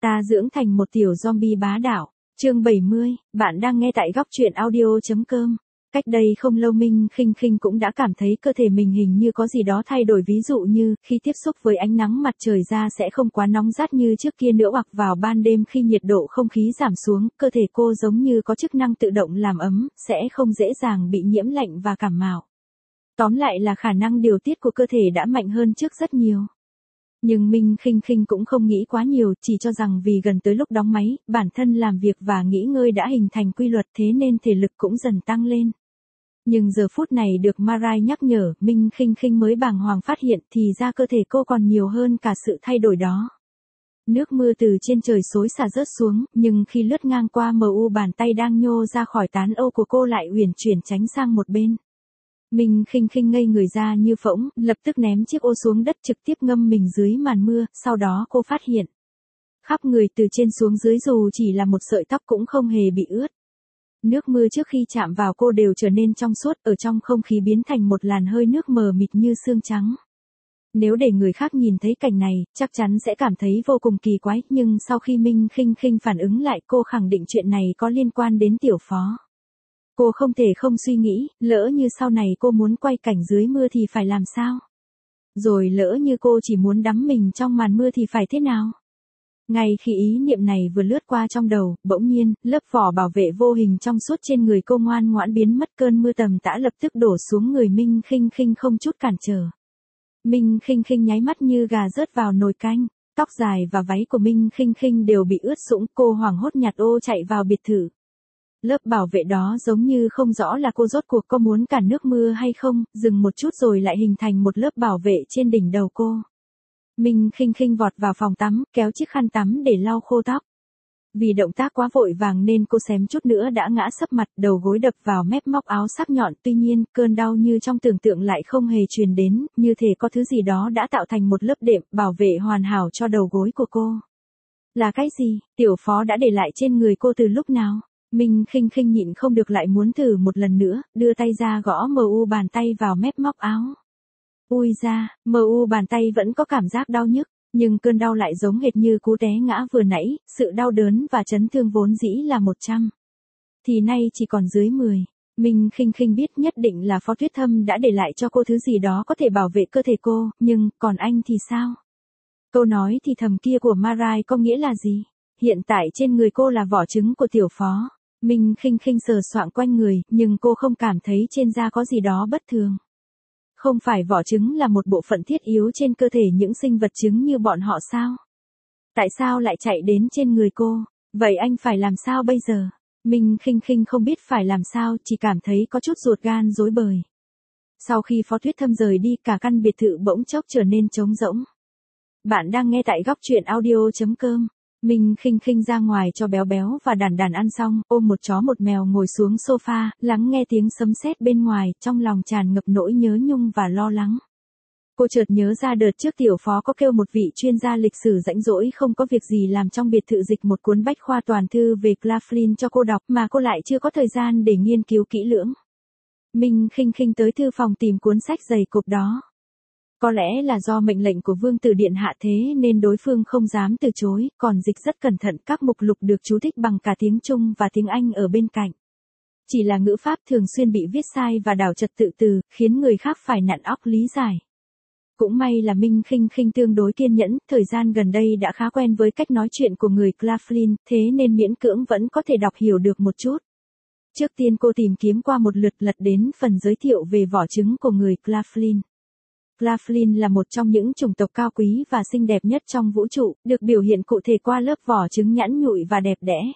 Ta dưỡng thành một tiểu zombie bá đạo. Chương 70, bạn đang nghe tại góc truyện audio.com. Cách đây không lâu Minh Khinh Khinh cũng đã cảm thấy cơ thể mình hình như có gì đó thay đổi, ví dụ như khi tiếp xúc với ánh nắng mặt trời da sẽ không quá nóng rát như trước kia nữa, hoặc vào ban đêm khi nhiệt độ không khí giảm xuống, cơ thể cô giống như có chức năng tự động làm ấm, sẽ không dễ dàng bị nhiễm lạnh và cảm mạo. Tóm lại là khả năng điều tiết của cơ thể đã mạnh hơn trước rất nhiều. Nhưng Minh Khinh Khinh cũng không nghĩ quá nhiều, chỉ cho rằng vì gần tới lúc đóng máy, bản thân làm việc và nghỉ ngơi đã hình thành quy luật, thế nên thể lực cũng dần tăng lên. Nhưng giờ phút này được Marai nhắc nhở, Minh Khinh Khinh mới bàng hoàng phát hiện thì ra cơ thể cô còn nhiều hơn cả sự thay đổi đó. Nước mưa từ trên trời xối xả rớt xuống, nhưng khi lướt ngang qua bàn tay đang nhô ra khỏi tán âu của cô lại uyển chuyển tránh sang một bên. Minh Khinh Khinh ngây người ra như phỗng, lập tức ném chiếc ô xuống đất, trực tiếp ngâm mình dưới màn mưa. Sau đó cô phát hiện, khắp người từ trên xuống dưới dù chỉ là một sợi tóc cũng không hề bị ướt. Nước mưa trước khi chạm vào cô đều trở nên trong suốt, ở trong không khí biến thành một làn hơi nước mờ mịt như sương trắng. Nếu để người khác nhìn thấy cảnh này, chắc chắn sẽ cảm thấy vô cùng kỳ quái, nhưng sau khi Minh Khinh Khinh phản ứng lại, cô khẳng định chuyện này có liên quan đến tiểu phó. Cô không thể không suy nghĩ, lỡ như sau này cô muốn quay cảnh dưới mưa thì phải làm sao? Rồi lỡ như cô chỉ muốn đắm mình trong màn mưa thì phải thế nào? Ngay khi ý niệm này vừa lướt qua trong đầu, bỗng nhiên, lớp vỏ bảo vệ vô hình trong suốt trên người cô ngoan ngoãn biến mất, cơn mưa tầm tã lập tức đổ xuống người Minh Khinh Khinh không chút cản trở. Minh Khinh Khinh nháy mắt như gà rớt vào nồi canh, tóc dài và váy của Minh Khinh Khinh đều bị ướt sũng, cô hoảng hốt nhặt ô chạy vào biệt thự. Lớp bảo vệ đó giống như không rõ là cô rốt cuộc có muốn cản nước mưa hay không, dừng một chút rồi lại hình thành một lớp bảo vệ trên đỉnh đầu cô. Minh Khinh Khinh vọt vào phòng tắm, kéo chiếc khăn tắm để lau khô tóc. Vì động tác quá vội vàng nên cô xém chút nữa đã ngã sấp mặt, đầu gối đập vào mép móc áo sắc nhọn, tuy nhiên, cơn đau như trong tưởng tượng lại không hề truyền đến, như thể có thứ gì đó đã tạo thành một lớp đệm bảo vệ hoàn hảo cho đầu gối của cô. Là cái gì, tiểu phó đã để lại trên người cô từ lúc nào? Minh Khinh Khinh nhịn không được lại muốn thử một lần nữa, đưa tay ra gõ bàn tay vào mép móc áo. Ui da, bàn tay vẫn có cảm giác đau nhức, nhưng cơn đau lại giống hệt như cú té ngã vừa nãy, sự đau đớn và chấn thương vốn dĩ là 100. Thì nay chỉ còn dưới 10. Minh Khinh Khinh biết nhất định là Phó Tuyết Thâm đã để lại cho cô thứ gì đó có thể bảo vệ cơ thể cô, nhưng, còn anh thì sao? Câu nói thì thầm kia của Marai có nghĩa là gì? Hiện tại trên người cô là vỏ trứng của tiểu phó. Minh Khinh Khinh sờ soạng quanh người, nhưng cô không cảm thấy trên da có gì đó bất thường. Không phải vỏ trứng là một bộ phận thiết yếu trên cơ thể những sinh vật trứng như bọn họ sao? Tại sao lại chạy đến trên người cô? Vậy anh phải làm sao bây giờ? Minh Khinh Khinh không biết phải làm sao, chỉ cảm thấy có chút ruột gan rối bời. Sau khi Phó Tuyết Thâm rời đi, cả căn biệt thự bỗng chốc trở nên trống rỗng. Bạn đang nghe tại góc truyện audio.com. Minh Khinh Khinh ra ngoài cho Béo Béo và Đàn Đàn ăn xong, ôm một chó một mèo ngồi xuống sofa, lắng nghe tiếng sấm sét bên ngoài, trong lòng tràn ngập nỗi nhớ nhung và lo lắng. Cô chợt nhớ ra đợt trước tiểu phó có kêu một vị chuyên gia lịch sử rãnh rỗi không có việc gì làm trong biệt thự dịch một cuốn bách khoa toàn thư về Claflin cho cô đọc, mà cô lại chưa có thời gian để nghiên cứu kỹ lưỡng. Minh Khinh Khinh tới thư phòng tìm cuốn sách dày cộp đó. Có lẽ là do mệnh lệnh của Vương Tử Điện hạ thế nên đối phương không dám từ chối, còn dịch rất cẩn thận, các mục lục được chú thích bằng cả tiếng Trung và tiếng Anh ở bên cạnh. Chỉ là ngữ pháp thường xuyên bị viết sai và đảo trật tự từ, khiến người khác phải nặn óc lý giải. Cũng may là Minh Khinh Khinh tương đối kiên nhẫn, thời gian gần đây đã khá quen với cách nói chuyện của người Claflin, thế nên miễn cưỡng vẫn có thể đọc hiểu được một chút. Trước tiên cô tìm kiếm qua một lượt, lật đến phần giới thiệu về vỏ trứng của người Claflin. Claflin là một trong những chủng tộc cao quý và xinh đẹp nhất trong vũ trụ, được biểu hiện cụ thể qua lớp vỏ trứng nhẵn nhụi và đẹp đẽ.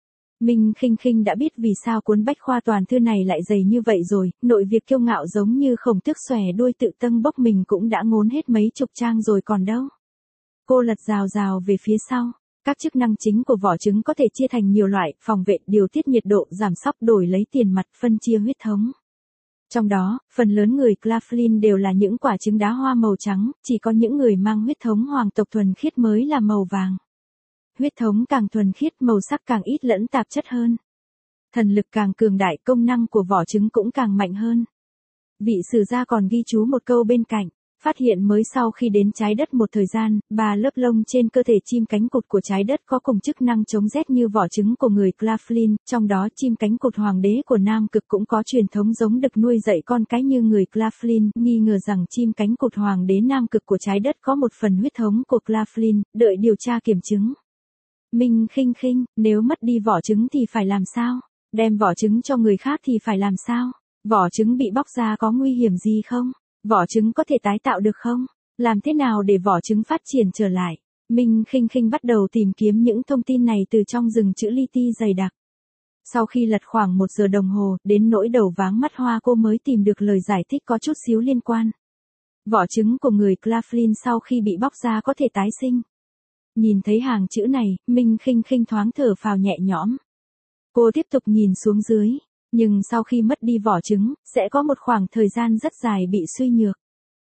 Minh Khinh Khinh đã biết vì sao cuốn bách khoa toàn thư này lại dày như vậy rồi, nội việc kiêu ngạo giống như Khổng Tước xòe đuôi tự tâng bốc mình cũng đã ngốn hết mấy chục trang rồi còn đâu. Cô lật rào rào về phía sau. Các chức năng chính của vỏ trứng có thể chia thành nhiều loại, phòng vệ, điều tiết nhiệt độ, giảm sóc, đổi lấy tiền mặt, phân chia huyết thống. Trong đó, phần lớn người Claflin đều là những quả trứng đá hoa màu trắng, chỉ có những người mang huyết thống hoàng tộc thuần khiết mới là màu vàng. Huyết thống càng thuần khiết, màu sắc càng ít lẫn tạp chất hơn. Thần lực càng cường đại, công năng của vỏ trứng cũng càng mạnh hơn. Vị sử gia còn ghi chú một câu bên cạnh, Phát hiện mới sau khi đến trái đất một thời gian, 3 lớp lông trên cơ thể chim cánh cụt của trái đất có cùng chức năng chống rét như vỏ trứng của người Claflin, trong đó chim cánh cụt hoàng đế của Nam Cực cũng có truyền thống giống đực nuôi dạy con cái như người Claflin, nghi ngờ rằng chim cánh cụt hoàng đế Nam Cực của trái đất có một phần huyết thống của Claflin, đợi điều tra kiểm chứng. Minh khinh khinh, nếu mất đi vỏ trứng thì phải làm sao? Đem vỏ trứng cho người khác thì phải làm sao? Vỏ trứng bị bóc ra có nguy hiểm gì không? Vỏ trứng có thể tái tạo được không? Làm thế nào để vỏ trứng phát triển trở lại? Minh khinh khinh bắt đầu tìm kiếm những thông tin này từ trong rừng chữ li ti dày đặc. Sau khi lật khoảng 1 giờ đồng hồ, đến nỗi đầu váng mắt hoa cô mới tìm được lời giải thích có chút xíu liên quan. Vỏ trứng của người Claflin sau khi bị bóc ra có thể tái sinh. Nhìn thấy hàng chữ này, Minh khinh khinh thoáng thở phào nhẹ nhõm. Cô tiếp tục nhìn xuống dưới. Nhưng sau khi mất đi vỏ trứng, sẽ có một khoảng thời gian rất dài bị suy nhược.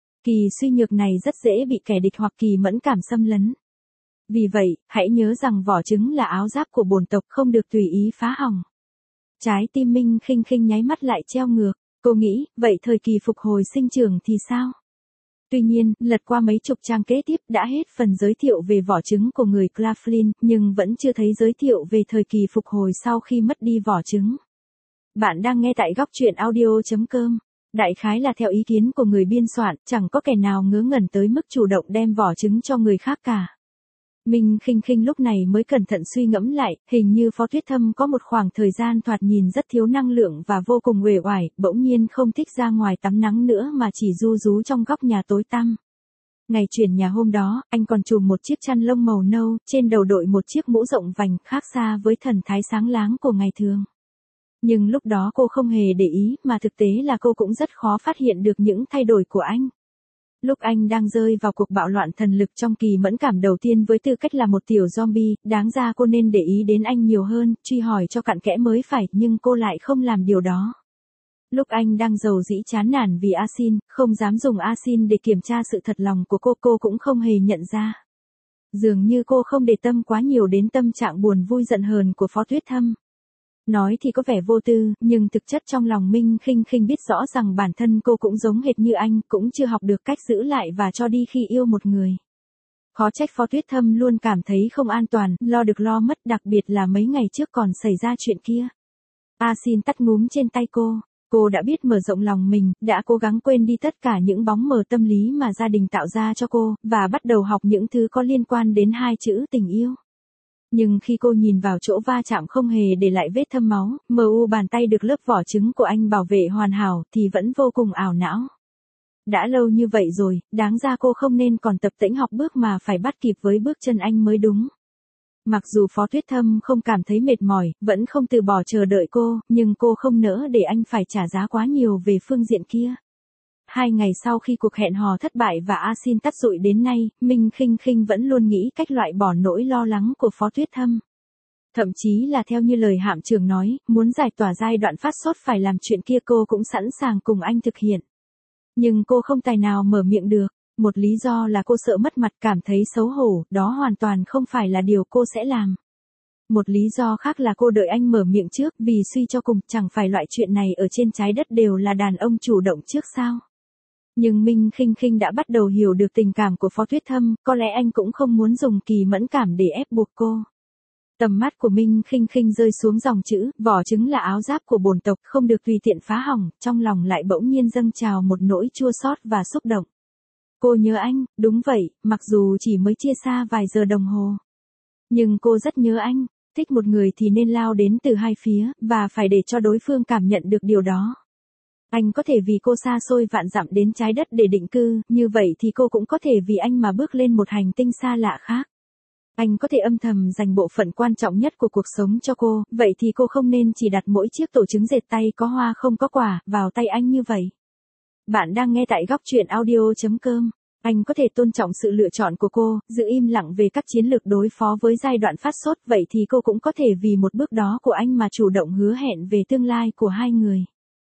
Kỳ suy nhược này rất dễ bị kẻ địch hoặc kỳ mẫn cảm xâm lấn. Vì vậy, hãy nhớ rằng vỏ trứng là áo giáp của bổn tộc không được tùy ý phá hỏng. Trái tim Minh khinh khinh nháy mắt lại treo ngược. Cô nghĩ, vậy thời kỳ phục hồi sinh trưởng thì sao? Tuy nhiên, lật qua mấy chục trang kế tiếp đã hết phần giới thiệu về vỏ trứng của người Claflin, nhưng vẫn chưa thấy giới thiệu về thời kỳ phục hồi sau khi mất đi vỏ trứng. Bạn đang nghe tại góc truyện audio.com. Đại khái là theo ý kiến của người biên soạn, chẳng có kẻ nào ngớ ngẩn tới mức chủ động đem vỏ trứng cho người khác cả. Minh khinh khinh lúc này mới cẩn thận suy ngẫm lại, hình như Phó Tuyết Thâm có một khoảng thời gian thoạt nhìn rất thiếu năng lượng và vô cùng uể oải, bỗng nhiên không thích ra ngoài tắm nắng nữa mà chỉ ru rú trong góc nhà tối tăm. Ngày chuyển nhà hôm đó, anh còn trùm một chiếc chăn lông màu nâu, trên đầu đội một chiếc mũ rộng vành, khác xa với thần thái sáng láng của ngày thường. Nhưng lúc đó cô không hề để ý, mà thực tế là cô cũng rất khó phát hiện được những thay đổi của anh. Lúc anh đang rơi vào cuộc bạo loạn thần lực trong kỳ mẫn cảm đầu tiên với tư cách là một tiểu zombie, đáng ra cô nên để ý đến anh nhiều hơn, truy hỏi cho cặn kẽ mới phải, nhưng cô lại không làm điều đó. Lúc anh đang rầu rĩ chán nản vì Asin, không dám dùng Asin để kiểm tra sự thật lòng của cô cũng không hề nhận ra. Dường như cô không để tâm quá nhiều đến tâm trạng buồn vui giận hờn của Phó Tuyết Thâm. Nói thì có vẻ vô tư, nhưng thực chất trong lòng Minh khinh khinh biết rõ rằng bản thân cô cũng giống hệt như anh, cũng chưa học được cách giữ lại và cho đi khi yêu một người. Khó trách Phó Tuyết Thâm luôn cảm thấy không an toàn, lo được lo mất, đặc biệt là mấy ngày trước còn xảy ra chuyện kia. Asin tắt ngúm trên tay cô đã biết mở rộng lòng mình, đã cố gắng quên đi tất cả những bóng mờ tâm lý mà gia đình tạo ra cho cô, và bắt đầu học những thứ có liên quan đến hai chữ tình yêu. Nhưng khi cô nhìn vào chỗ va chạm không hề để lại vết thâm máu, bàn tay được lớp vỏ trứng của anh bảo vệ hoàn hảo, thì vẫn vô cùng ảo não. Đã lâu như vậy rồi, đáng ra cô không nên còn tập tễnh học bước mà phải bắt kịp với bước chân anh mới đúng. Mặc dù Phó Tuyết Thâm không cảm thấy mệt mỏi, vẫn không từ bỏ chờ đợi cô, nhưng cô không nỡ để anh phải trả giá quá nhiều về phương diện kia. 2 ngày sau khi cuộc hẹn hò thất bại và Asin tắt dụi đến nay, Minh khinh khinh vẫn luôn nghĩ cách loại bỏ nỗi lo lắng của Phó Tuyết Thâm. Thậm chí là theo như lời hạm trưởng nói, muốn giải tỏa giai đoạn phát sốt phải làm chuyện kia cô cũng sẵn sàng cùng anh thực hiện. Nhưng cô không tài nào mở miệng được. Một lý do là cô sợ mất mặt, cảm thấy xấu hổ, đó hoàn toàn không phải là điều cô sẽ làm. Một lý do khác là cô đợi anh mở miệng trước, vì suy cho cùng, chẳng phải loại chuyện này ở trên trái đất đều là đàn ông chủ động trước sao? Nhưng Minh khinh khinh đã bắt đầu hiểu được tình cảm của Phó Tuyết Thâm, có lẽ anh cũng không muốn dùng kỳ mẫn cảm để ép buộc cô. Tầm mắt của Minh khinh khinh rơi xuống dòng chữ, vỏ trứng là áo giáp của bổn tộc, không được tùy tiện phá hỏng, trong lòng lại bỗng nhiên dâng trào một nỗi chua xót và xúc động. Cô nhớ anh, đúng vậy, mặc dù chỉ mới chia xa vài giờ đồng hồ. Nhưng cô rất nhớ anh, thích một người thì nên lao đến từ hai phía, và phải để cho đối phương cảm nhận được điều đó. Anh có thể vì cô xa xôi vạn dặm đến trái đất để định cư, như vậy thì cô cũng có thể vì anh mà bước lên một hành tinh xa lạ khác. Anh có thể âm thầm dành bộ phận quan trọng nhất của cuộc sống cho cô, vậy thì cô không nên chỉ đặt mỗi chiếc tổ trứng dệt tay có hoa không có quả, vào tay anh như vậy. Bạn đang nghe tại góc truyện audio.com. Anh có thể tôn trọng sự lựa chọn của cô, giữ im lặng về các chiến lược đối phó với giai đoạn phát sốt, vậy thì cô cũng có thể vì một bước đó của anh mà chủ động hứa hẹn về tương lai của hai người.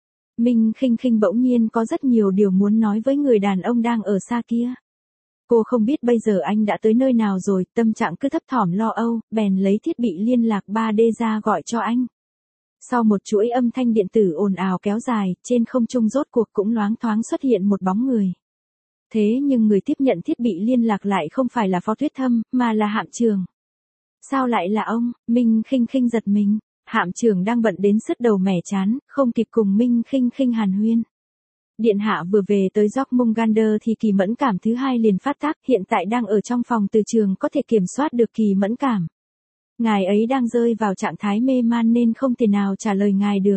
Minh khinh khinh bỗng nhiên có rất nhiều điều muốn nói với người đàn ông đang ở xa kia. Cô không biết bây giờ anh đã tới nơi nào rồi, tâm trạng cứ thấp thỏm lo âu, bèn lấy thiết bị liên lạc 3D ra gọi cho anh. Sau một chuỗi âm thanh điện tử ồn ào kéo dài, trên không trung rốt cuộc cũng loáng thoáng xuất hiện một bóng người. Thế nhưng người tiếp nhận thiết bị liên lạc lại không phải là Phó Tuyết Thâm, mà là Hạm Trường. Sao lại là ông? Minh Khinh Khinh giật mình. Hạm Trường đang bận đến sứt đầu mẻ chán, không kịp cùng Minh Khinh Khinh hàn huyên. Điện hạ vừa về tới Jormungandr thì kỳ mẫn cảm thứ hai liền phát tác, hiện tại đang ở trong phòng từ trường có thể kiểm soát được kỳ mẫn cảm. Ngài ấy đang rơi vào trạng thái mê man nên không thể nào trả lời ngài được.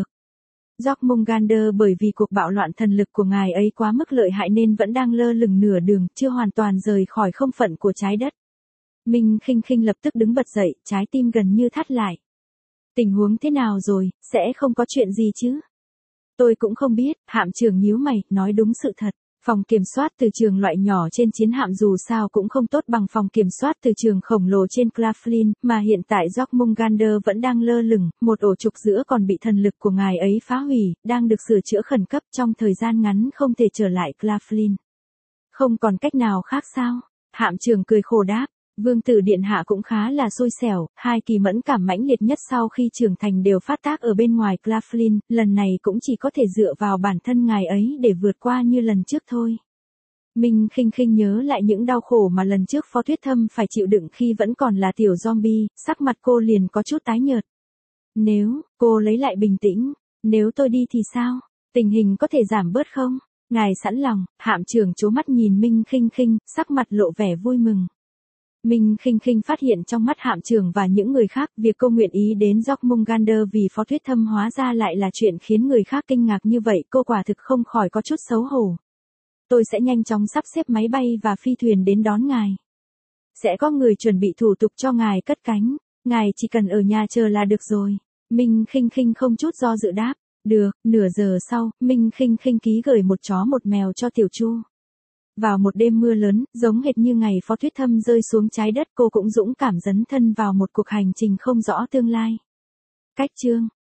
Jormungandr bởi vì cuộc bạo loạn thần lực của ngài ấy quá mức lợi hại nên vẫn đang lơ lửng nửa đường, chưa hoàn toàn rời khỏi không phận của trái đất. Minh Khinh Khinh lập tức đứng bật dậy, trái tim gần như thắt lại. Tình huống thế nào rồi, sẽ không có chuyện gì chứ? Tôi cũng không biết, Hạm Trường nhíu mày, nói đúng sự thật. Phòng kiểm soát từ trường loại nhỏ trên chiến hạm dù sao cũng không tốt bằng phòng kiểm soát từ trường khổng lồ trên Claflin, mà hiện tại Jormungandr vẫn đang lơ lửng, một ổ trục giữa còn bị thần lực của ngài ấy phá hủy, đang được sửa chữa khẩn cấp trong thời gian ngắn không thể trở lại Claflin. Không còn cách nào khác sao? Hạm Trường cười khổ đáp. Vương tử điện hạ cũng khá là xui xẻo, hai kỳ mẫn cảm mãnh liệt nhất sau khi trưởng thành đều phát tác ở bên ngoài Claflin, lần này cũng chỉ có thể dựa vào bản thân ngài ấy để vượt qua như lần trước thôi. Minh Khinh Khinh nhớ lại những đau khổ mà lần trước Phó Tuyết Thâm phải chịu đựng khi vẫn còn là tiểu zombie, sắc mặt cô liền có chút tái nhợt. Nếu, cô lấy lại bình tĩnh, nếu tôi đi thì sao? Tình hình có thể giảm bớt không? Ngài sẵn lòng, Hạm Trường trố mắt nhìn Minh Khinh Khinh, sắc mặt lộ vẻ vui mừng. Minh Khinh Khinh phát hiện trong mắt Hạm Trường và những người khác, việc cô nguyện ý đến Jormungandr vì Phó Tuyết Thâm hóa ra lại là chuyện khiến người khác kinh ngạc như vậy, cô quả thực không khỏi có chút xấu hổ. Tôi sẽ nhanh chóng sắp xếp máy bay và phi thuyền đến đón ngài. Sẽ có người chuẩn bị thủ tục cho ngài cất cánh, ngài chỉ cần ở nhà chờ là được rồi. Minh Khinh Khinh không chút do dự đáp, được. Nửa giờ sau, Minh Khinh Khinh ký gửi một chó một mèo cho Tiểu Chu. Vào một đêm mưa lớn, giống hệt như ngày Phó Tuyết Thâm rơi xuống trái đất, cô cũng dũng cảm dấn thân vào một cuộc hành trình không rõ tương lai. Cách chương